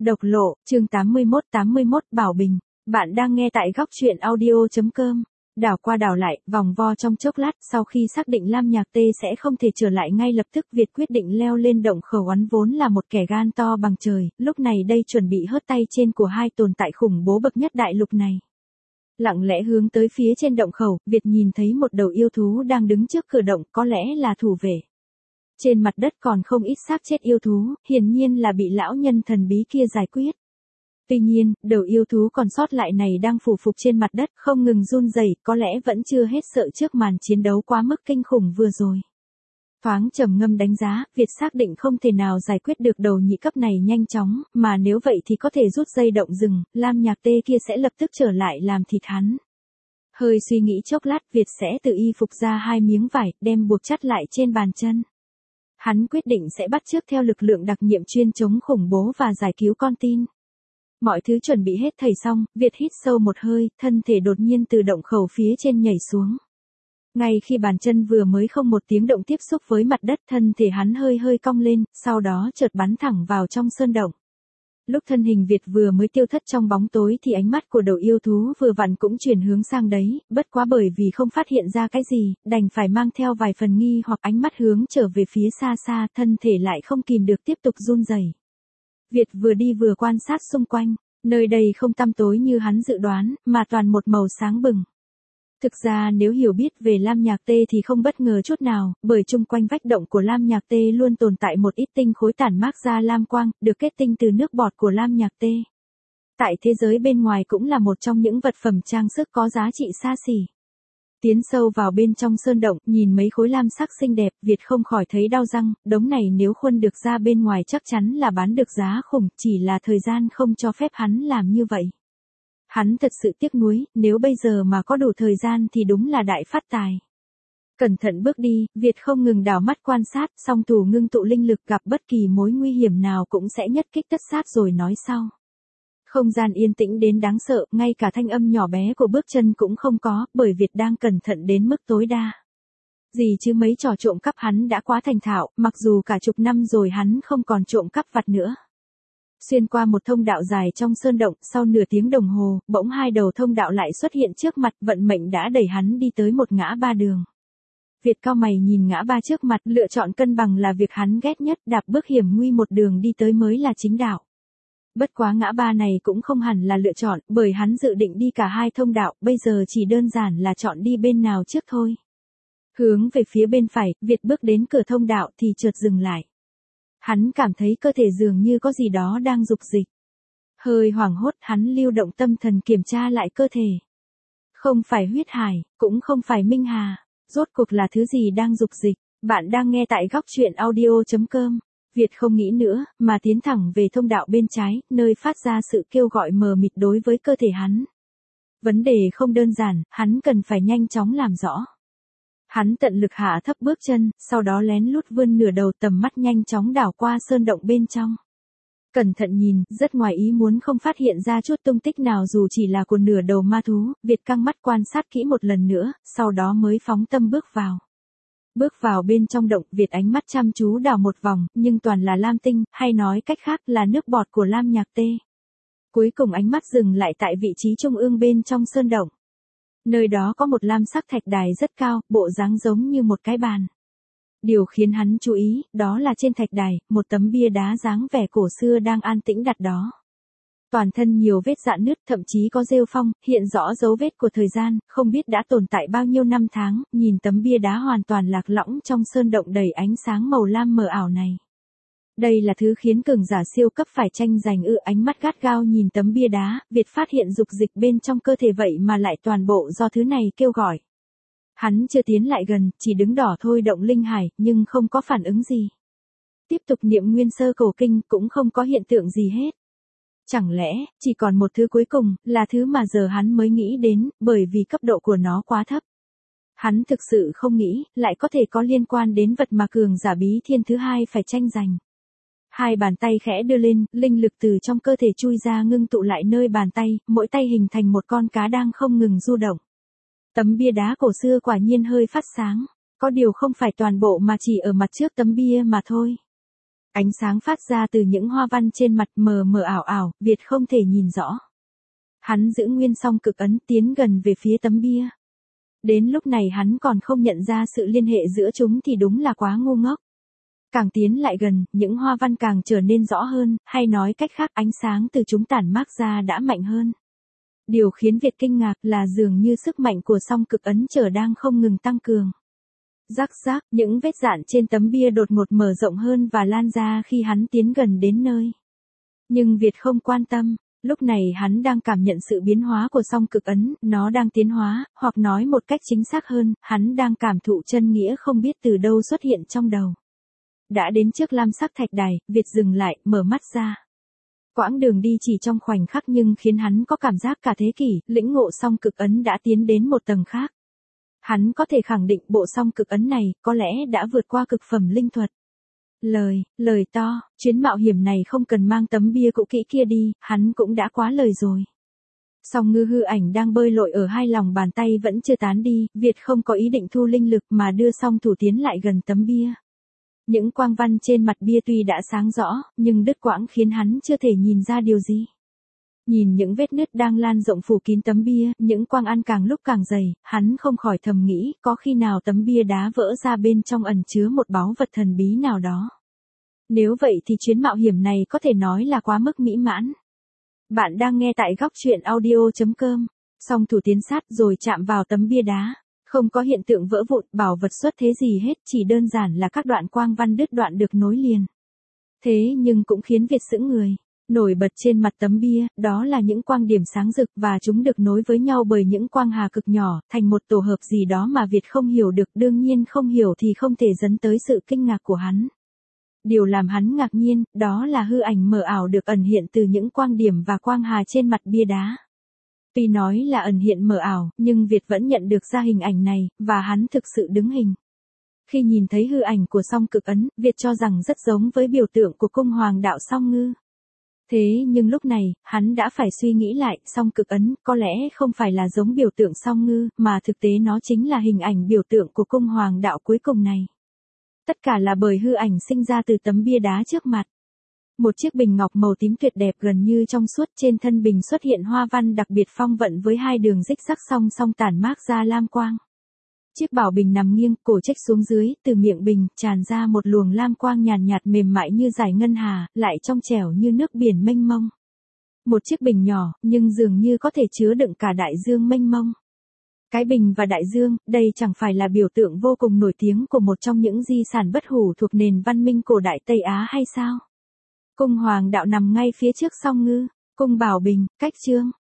Độc lộ, chương 81 Bảo Bình. Bạn đang nghe tại góc truyện audio.com. Đảo qua đảo lại, vòng vo trong chốc lát, sau khi xác định Lam Nhạc Tê sẽ không thể trở lại ngay lập tức, Việt quyết định leo lên động khẩu. Hắn vốn là một kẻ gan to bằng trời, lúc này đây chuẩn bị hớt tay trên của hai tồn tại khủng bố bậc nhất đại lục này. Lặng lẽ hướng tới phía trên động khẩu, Việt nhìn thấy một đầu yêu thú đang đứng trước cửa động, có lẽ là thủ vệ. Trên mặt đất còn không ít xác chết yêu thú, hiển nhiên là bị lão nhân thần bí kia giải quyết. Tuy nhiên, đầu yêu thú còn sót lại này đang phủ phục trên mặt đất, không ngừng run rẩy, có lẽ vẫn chưa hết sợ trước màn chiến đấu quá mức kinh khủng vừa rồi. Thoáng trầm ngâm đánh giá, Việt xác định không thể nào giải quyết được đầu nhị cấp này nhanh chóng, mà nếu vậy thì có thể rút dây động rừng, Lam Nhạc Tê kia sẽ lập tức trở lại làm thịt hắn. Hơi suy nghĩ chốc lát, Việt sẽ tự y phục ra hai miếng vải, đem buộc chặt lại trên bàn chân. Hắn quyết định sẽ bắt chước theo lực lượng đặc nhiệm chuyên chống khủng bố và giải cứu con tin. Mọi thứ chuẩn bị hết thảy xong, Việt hít sâu một hơi, thân thể đột nhiên từ động khẩu phía trên nhảy xuống. Ngay khi bàn chân vừa mới không một tiếng động tiếp xúc với mặt đất, thân thể hắn hơi hơi cong lên, sau đó chợt bắn thẳng vào trong sơn động. Lúc thân hình Việt vừa mới tiêu thất trong bóng tối thì ánh mắt của đầu yêu thú vừa vặn cũng chuyển hướng sang đấy, bất quá bởi vì không phát hiện ra cái gì, đành phải mang theo vài phần nghi hoặc ánh mắt hướng trở về phía xa xa, thân thể lại không kìm được tiếp tục run rẩy. Việt vừa đi vừa quan sát xung quanh, nơi đây không tăm tối như hắn dự đoán, mà toàn một màu sáng bừng. Thực ra nếu hiểu biết về Lam Nhạc Tê thì không bất ngờ chút nào, bởi chung quanh vách động của Lam Nhạc Tê luôn tồn tại một ít tinh khối tản mát ra lam quang, được kết tinh từ nước bọt của Lam Nhạc Tê. Tại thế giới bên ngoài cũng là một trong những vật phẩm trang sức có giá trị xa xỉ. Tiến sâu vào bên trong sơn động, nhìn mấy khối lam sắc xinh đẹp, Việt không khỏi thấy đau răng, đống này nếu khuân được ra bên ngoài chắc chắn là bán được giá khủng, chỉ là thời gian không cho phép hắn làm như vậy. Hắn thật sự tiếc nuối, nếu bây giờ mà có đủ thời gian thì đúng là đại phát tài. Cẩn thận bước đi, Việt không ngừng đảo mắt quan sát, song thủ ngưng tụ linh lực, gặp bất kỳ mối nguy hiểm nào cũng sẽ nhất kích tất sát rồi nói sau. Không gian yên tĩnh đến đáng sợ, ngay cả thanh âm nhỏ bé của bước chân cũng không có, bởi Việt đang cẩn thận đến mức tối đa. Gì chứ mấy trò trộm cắp hắn đã quá thành thạo, mặc dù cả chục năm rồi hắn không còn trộm cắp vặt nữa. Xuyên qua một thông đạo dài trong sơn động, sau nửa tiếng đồng hồ, bỗng hai đầu thông đạo lại xuất hiện trước mặt, vận mệnh đã đẩy hắn đi tới một ngã ba đường. Việt cau mày nhìn ngã ba trước mặt, lựa chọn cân bằng là việc hắn ghét nhất, đạp bước hiểm nguy một đường đi tới mới là chính đạo. Bất quá ngã ba này cũng không hẳn là lựa chọn, bởi hắn dự định đi cả hai thông đạo, bây giờ chỉ đơn giản là chọn đi bên nào trước thôi. Hướng về phía bên phải, Việt bước đến cửa thông đạo thì chợt dừng lại. Hắn cảm thấy cơ thể dường như có gì đó đang dục dịch. Hơi hoảng hốt, hắn lưu động tâm thần kiểm tra lại cơ thể. Không phải huyết hải, cũng không phải minh hà, rốt cuộc là thứ gì đang dục dịch. Bạn đang nghe tại góc truyện audio.com. Việt không nghĩ nữa, mà tiến thẳng về thông đạo bên trái, nơi phát ra sự kêu gọi mờ mịt đối với cơ thể hắn. Vấn đề không đơn giản, hắn cần phải nhanh chóng làm rõ. Hắn tận lực hạ thấp bước chân, sau đó lén lút vươn nửa đầu, tầm mắt nhanh chóng đảo qua sơn động bên trong. Cẩn thận nhìn, rất ngoài ý muốn không phát hiện ra chút tung tích nào dù chỉ là của nửa đầu ma thú, Việt căng mắt quan sát kỹ một lần nữa, sau đó mới phóng tâm bước vào. Bước vào bên trong động, Việt ánh mắt chăm chú đảo một vòng, nhưng toàn là lam tinh, hay nói cách khác là nước bọt của Lam Nhạc Tê. Cuối cùng ánh mắt dừng lại tại vị trí trung ương bên trong sơn động. Nơi đó có một lam sắc thạch đài rất cao, bộ dáng giống như một cái bàn. Điều khiến hắn chú ý, đó là trên thạch đài, một tấm bia đá dáng vẻ cổ xưa đang an tĩnh đặt đó. Toàn thân nhiều vết rạn nứt, thậm chí có rêu phong, hiện rõ dấu vết của thời gian, không biết đã tồn tại bao nhiêu năm tháng, nhìn tấm bia đá hoàn toàn lạc lõng trong sơn động đầy ánh sáng màu lam mờ ảo này. Đây là thứ khiến cường giả siêu cấp phải tranh giành ánh mắt gắt gao nhìn tấm bia đá, Việt phát hiện dục dịch bên trong cơ thể vậy mà lại toàn bộ do thứ này kêu gọi. Hắn chưa tiến lại gần, chỉ đứng đỏ thôi động linh hải, nhưng không có phản ứng gì. Tiếp tục niệm nguyên sơ cổ kinh cũng không có hiện tượng gì hết. Chẳng lẽ, chỉ còn một thứ cuối cùng, là thứ mà giờ hắn mới nghĩ đến, bởi vì cấp độ của nó quá thấp. Hắn thực sự không nghĩ, lại có thể có liên quan đến vật mà cường giả bí thiên thứ hai phải tranh giành. Hai bàn tay khẽ đưa lên, linh lực từ trong cơ thể chui ra ngưng tụ lại nơi bàn tay, mỗi tay hình thành một con cá đang không ngừng du động. Tấm bia đá cổ xưa quả nhiên hơi phát sáng, có điều không phải toàn bộ mà chỉ ở mặt trước tấm bia mà thôi. Ánh sáng phát ra từ những hoa văn trên mặt mờ mờ ảo ảo, Việt không thể nhìn rõ. Hắn giữ nguyên song cực ấn tiến gần về phía tấm bia. Đến lúc này hắn còn không nhận ra sự liên hệ giữa chúng thì đúng là quá ngu ngốc. Càng tiến lại gần, những hoa văn càng trở nên rõ hơn, hay nói cách khác ánh sáng từ chúng tản mát ra đã mạnh hơn. Điều khiến Việt kinh ngạc là dường như sức mạnh của song cực ấn trở đang không ngừng tăng cường. Rắc rắc, những vết dạn trên tấm bia đột ngột mở rộng hơn và lan ra khi hắn tiến gần đến nơi. Nhưng Việt không quan tâm, lúc này hắn đang cảm nhận sự biến hóa của song cực ấn, nó đang tiến hóa, hoặc nói một cách chính xác hơn, hắn đang cảm thụ chân nghĩa không biết từ đâu xuất hiện trong đầu. Đã đến trước lam sắc thạch đài, Việt dừng lại, mở mắt ra. Quãng đường đi chỉ trong khoảnh khắc nhưng khiến hắn có cảm giác cả thế kỷ, lĩnh ngộ song cực ấn đã tiến đến một tầng khác. Hắn có thể khẳng định bộ song cực ấn này có lẽ đã vượt qua cực phẩm linh thuật. Lời to, chuyến mạo hiểm này không cần mang tấm bia cũ kỹ kia đi, hắn cũng đã quá lời rồi. Song ngư hư ảnh đang bơi lội ở hai lòng bàn tay vẫn chưa tán đi, Việt không có ý định thu linh lực mà đưa song thủ tiến lại gần tấm bia. Những quang văn trên mặt bia tuy đã sáng rõ, nhưng đứt quãng khiến hắn chưa thể nhìn ra điều gì. Nhìn những vết nứt đang lan rộng phủ kín tấm bia, những quang ăn càng lúc càng dày, hắn không khỏi thầm nghĩ, có khi nào tấm bia đá vỡ ra bên trong ẩn chứa một báu vật thần bí nào đó. Nếu vậy thì chuyến mạo hiểm này có thể nói là quá mức mỹ mãn. Bạn đang nghe tại góc truyện audio.com, song thủ tiến sát rồi chạm vào tấm bia đá. Không có hiện tượng vỡ vụn, bảo vật xuất thế gì hết, chỉ đơn giản là các đoạn quang văn đứt đoạn được nối liền. Thế nhưng cũng khiến Việt sững người. Nổi bật trên mặt tấm bia, đó là những quang điểm sáng rực và chúng được nối với nhau bởi những quang hà cực nhỏ, thành một tổ hợp gì đó mà Việt không hiểu được, đương nhiên không hiểu thì không thể dẫn tới sự kinh ngạc của hắn. Điều làm hắn ngạc nhiên, đó là hư ảnh mờ ảo được ẩn hiện từ những quang điểm và quang hà trên mặt bia đá. Tuy nói là ẩn hiện mờ ảo, nhưng Việt vẫn nhận được ra hình ảnh này, và hắn thực sự đứng hình. Khi nhìn thấy hư ảnh của song cực ấn, Việt cho rằng rất giống với biểu tượng của cung hoàng đạo song ngư. Thế nhưng lúc này, hắn đã phải suy nghĩ lại, song cực ấn có lẽ không phải là giống biểu tượng song ngư, mà thực tế nó chính là hình ảnh biểu tượng của cung hoàng đạo cuối cùng này. Tất cả là bởi hư ảnh sinh ra từ tấm bia đá trước mặt. Một chiếc bình ngọc màu tím tuyệt đẹp gần như trong suốt, trên thân bình xuất hiện hoa văn đặc biệt phong vận với hai đường rích sắc song song tản mát ra lam quang. Chiếc bảo bình nằm nghiêng, cổ chếch xuống dưới, từ miệng bình tràn ra một luồng lam quang nhàn nhạt mềm mại như dải ngân hà, lại trong trẻo như nước biển mênh mông. Một chiếc bình nhỏ, nhưng dường như có thể chứa đựng cả đại dương mênh mông. Cái bình và đại dương, đây chẳng phải là biểu tượng vô cùng nổi tiếng của một trong những di sản bất hủ thuộc nền văn minh cổ đại Tây Á hay sao? Cung hoàng đạo nằm ngay phía trước song ngư, cung bảo bình, cách chương.